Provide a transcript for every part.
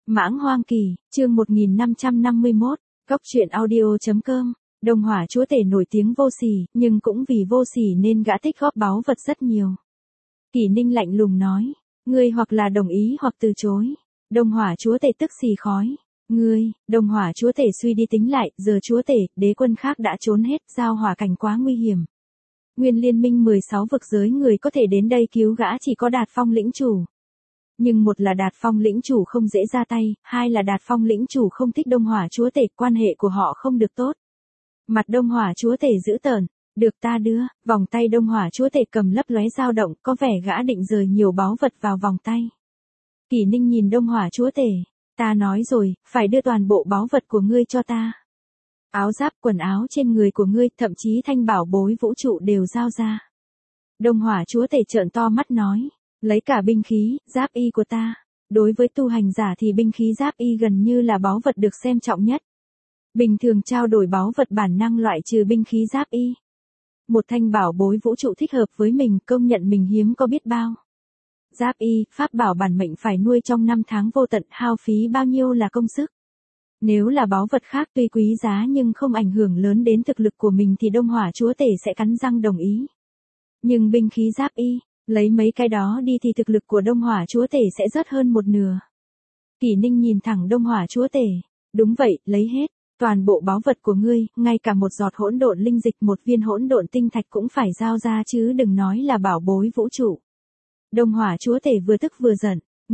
Mãng Hoang Kỳ, chương 1551, Cốc truyện audio.com. Đông Hỏa chúa tể nổi tiếng vô sỉ, nhưng cũng vì vô sỉ nên gã tích góp báu vật rất nhiều. Kỷ Ninh lạnh lùng nói, ngươi hoặc là đồng ý hoặc từ chối. Đông Hỏa chúa tể tức xì khói. Ngươi, Đông Hỏa chúa tể suy đi tính lại, giờ chúa tể, đế quân khác đã trốn hết, giao hỏa cảnh quá nguy hiểm. Nguyên liên minh 16 vực giới người có thể đến đây cứu gã chỉ có Đạt Phong lĩnh chủ. Nhưng một là Đạt Phong lĩnh chủ không dễ ra tay, hai là Đạt Phong lĩnh chủ không thích Đông Hỏa chúa tể, quan hệ của họ không được tốt. Mặt Đông Hỏa chúa tể dữ tợn, được ta đưa, vòng tay Đông Hỏa chúa tể cầm lấp lóe dao động, có vẻ gã định rời nhiều báu vật vào vòng tay. Kỷ Ninh nhìn Đông Hỏa chúa tể, ta nói rồi, phải đưa toàn bộ báu vật của ngươi cho ta. Áo giáp, quần áo trên người của ngươi, thậm chí thanh bảo bối vũ trụ đều giao ra. Đông Hỏa chúa tể trợn to mắt nói, lấy cả binh khí, giáp y của ta. Đối với tu hành giả thì binh khí giáp y gần như là báu vật được xem trọng nhất. Bình thường trao đổi báu vật bản năng loại trừ binh khí giáp y. Một thanh bảo bối vũ trụ thích hợp với mình, công nhận mình hiếm có biết bao. Giáp y, pháp bảo bản mệnh phải nuôi trong 5 tháng vô tận, hao phí bao nhiêu là công sức. Nếu là báu vật khác tuy quý giá nhưng không ảnh hưởng lớn đến thực lực của mình thì Đông Hỏa chúa tể sẽ cắn răng đồng ý. Nhưng binh khí giáp y, lấy mấy cái đó đi thì thực lực của Đông Hỏa chúa tể sẽ rớt hơn một nửa. Kỷ Ninh nhìn thẳng Đông Hỏa chúa tể, đúng vậy, lấy hết, toàn bộ báu vật của ngươi, ngay cả một giọt hỗn độn linh dịch, một viên hỗn độn tinh thạch cũng phải giao ra chứ đừng nói là bảo bối vũ trụ. Đông Hỏa chúa tể vừa tức vừa giận,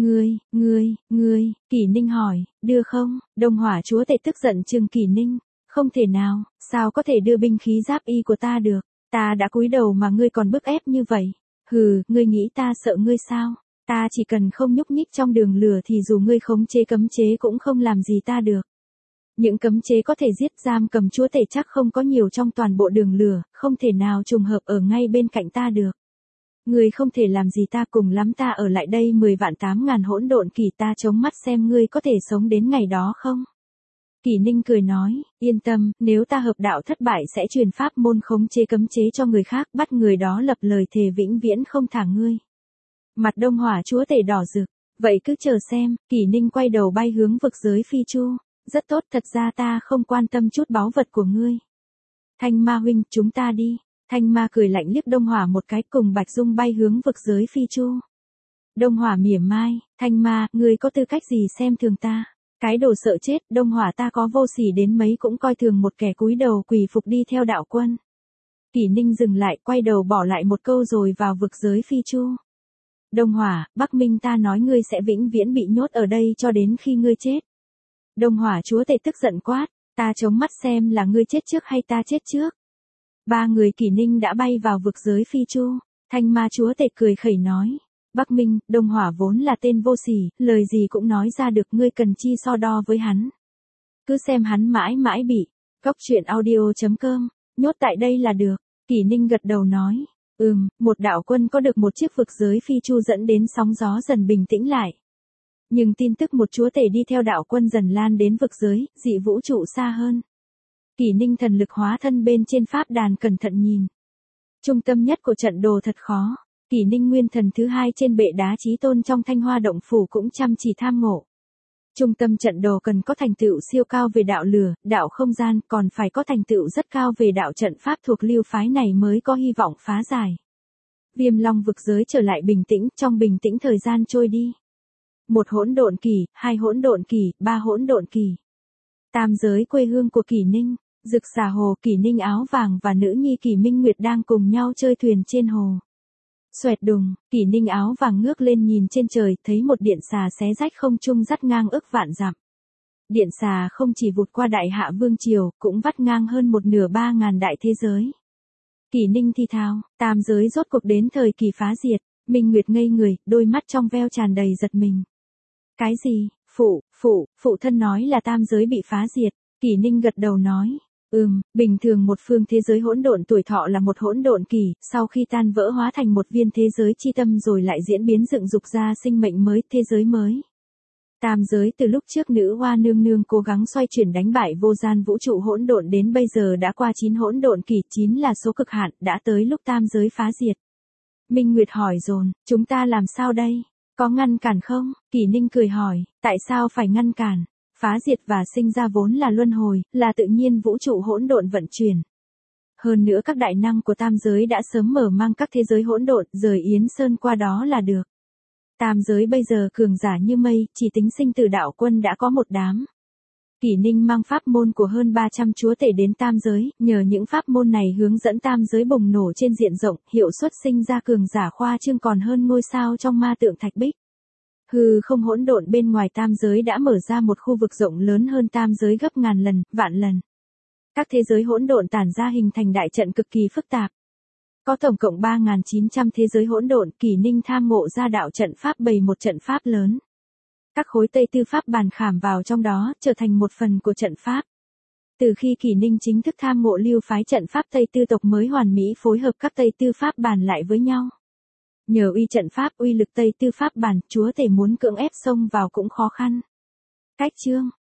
ngươi, Kỷ Ninh hỏi, đưa không? Đông Hỏa chúa tể tức giận trừng Kỷ Ninh, không thể nào, sao có thể đưa binh khí giáp y của ta được, ta đã cúi đầu mà ngươi còn bức ép như vậy. Hừ, ngươi nghĩ ta sợ ngươi sao? Ta chỉ cần không nhúc nhích trong đường lửa thì dù ngươi khống chế cấm chế cũng không làm gì ta được. Những cấm chế có thể giết giam cầm chúa tể chắc không có nhiều trong toàn bộ đường lửa, không thể nào trùng hợp ở ngay bên cạnh ta được. Ngươi không thể làm gì ta, cùng lắm ta ở lại đây 10.800.000 hỗn độn kỳ, ta chống mắt xem ngươi có thể sống đến ngày đó không? Kỷ Ninh cười nói, yên tâm, nếu ta hợp đạo thất bại sẽ truyền pháp môn khống chế cấm chế cho người khác, bắt người đó lập lời thề vĩnh viễn không thả ngươi. Mặt Đông Hỏa chúa tể đỏ rực, vậy cứ chờ xem. Kỷ Ninh quay đầu bay hướng vực giới phi chu, rất tốt, thật ra ta không quan tâm chút báu vật của ngươi. Thanh Ma huynh, chúng ta đi. Thanh Ma cười lạnh liếc Đông Hỏa một cái, cùng Bạch Dung bay hướng vực giới phi chu. Đông Hỏa mỉa mai, Thanh Ma, ngươi có tư cách gì xem thường ta? Cái đồ sợ chết, Đông Hỏa ta có vô sỉ đến mấy cũng coi thường một kẻ cúi đầu quỳ phục đi theo đạo quân. Kỷ Ninh dừng lại, quay đầu bỏ lại một câu rồi vào vực giới phi chu. Đông Hỏa, Bắc Minh ta nói ngươi sẽ vĩnh viễn bị nhốt ở đây cho đến khi ngươi chết. Đông Hỏa chúa tể tức giận quát, ta chống mắt xem là ngươi chết trước hay ta chết trước. Ba người Kỷ Ninh đã bay vào vực giới phi chu. Thanh Ma chúa tể cười khẩy nói, Bắc Minh, Đông Hỏa vốn là tên vô sỉ, lời gì cũng nói ra được, ngươi cần chi so đo với hắn. Cứ xem hắn mãi mãi bị. Cốc truyện audio.com, nhốt tại đây là được. Kỷ Ninh gật đầu nói, một đạo quân có được một chiếc vực giới phi chu dẫn đến sóng gió dần bình tĩnh lại. Nhưng tin tức một chúa tể đi theo đạo quân dần lan đến vực giới, dị vũ trụ xa hơn. Kỷ Ninh thần lực hóa thân bên trên pháp đàn cẩn thận nhìn. Trung tâm nhất của trận đồ thật khó. Kỷ Ninh nguyên thần thứ hai trên bệ đá chí tôn trong Thanh Hoa động phủ cũng chăm chỉ tham ngộ. Trung tâm trận đồ cần có thành tựu siêu cao về đạo lửa, đạo không gian, còn phải có thành tựu rất cao về đạo trận pháp thuộc lưu phái này mới có hy vọng phá giải. Viêm Long vực giới trở lại bình tĩnh, trong bình tĩnh thời gian trôi đi. 1 hỗn độn kỳ, 2 hỗn độn kỳ, 3 hỗn độn kỳ. Tam giới quê hương của Kỷ Ninh, Rực Xà Hồ, Kỷ Ninh áo vàng và nữ nhi Kỷ Minh Nguyệt đang cùng nhau chơi thuyền trên hồ. Xoẹt đùng, Kỷ Ninh áo vàng ngước lên nhìn trên trời, thấy một điện xà xé rách không trung dắt ngang ức vạn dặm. Điện xà không chỉ vụt qua Đại Hạ Vương Triều, cũng vắt ngang hơn một nửa 3.000 đại thế giới. Kỷ Ninh thì thào, tam giới rốt cuộc đến thời kỳ phá diệt. Minh Nguyệt ngây người, đôi mắt trong veo tràn đầy giật mình. Cái gì? Phụ thân nói là tam giới bị phá diệt. Kỷ Ninh gật đầu nói, bình thường một phương thế giới hỗn độn tuổi thọ là một hỗn độn kỳ, sau khi tan vỡ hóa thành một viên thế giới chi tâm rồi lại diễn biến dựng dục ra sinh mệnh mới, thế giới mới. Tam giới từ lúc trước nữ hoa nương nương cố gắng xoay chuyển đánh bại vô gian vũ trụ hỗn độn đến bây giờ đã qua 9 hỗn độn kỳ, 9 là số cực hạn, đã tới lúc tam giới phá diệt. Minh Nguyệt hỏi dồn, chúng ta làm sao đây? Có ngăn cản không? Kỷ Ninh cười hỏi, tại sao phải ngăn cản? Phá diệt và sinh ra vốn là luân hồi, là tự nhiên vũ trụ hỗn độn vận chuyển. Hơn nữa các đại năng của tam giới đã sớm mở mang các thế giới hỗn độn, rời Yến Sơn qua đó là được. Tam giới bây giờ cường giả như mây, chỉ tính sinh tử đạo quân đã có một đám. Kỷ Ninh mang pháp môn của hơn 300 chúa tể đến tam giới, nhờ những pháp môn này hướng dẫn tam giới bùng nổ trên diện rộng, hiệu suất sinh ra cường giả khoa trương còn hơn ngôi sao trong ma tượng thạch bích. Hư không hỗn độn bên ngoài tam giới đã mở ra một khu vực rộng lớn hơn tam giới gấp ngàn lần, vạn lần. Các thế giới hỗn độn tản ra hình thành đại trận cực kỳ phức tạp. Có tổng cộng 3.900 thế giới hỗn độn, Kỷ Ninh tham ngộ ra đạo trận pháp bày một trận pháp lớn. Các khối Tây Tư Pháp bàn khảm vào trong đó, trở thành một phần của trận pháp. Từ khi Kỷ Ninh chính thức tham ngộ lưu phái trận pháp Tây Tư tộc mới hoàn mỹ phối hợp các Tây Tư Pháp bàn lại với nhau. Nhờ uy trận pháp uy lực Tây Tư Pháp bàn, chúa tể muốn cưỡng ép xông vào cũng khó khăn. Cách chương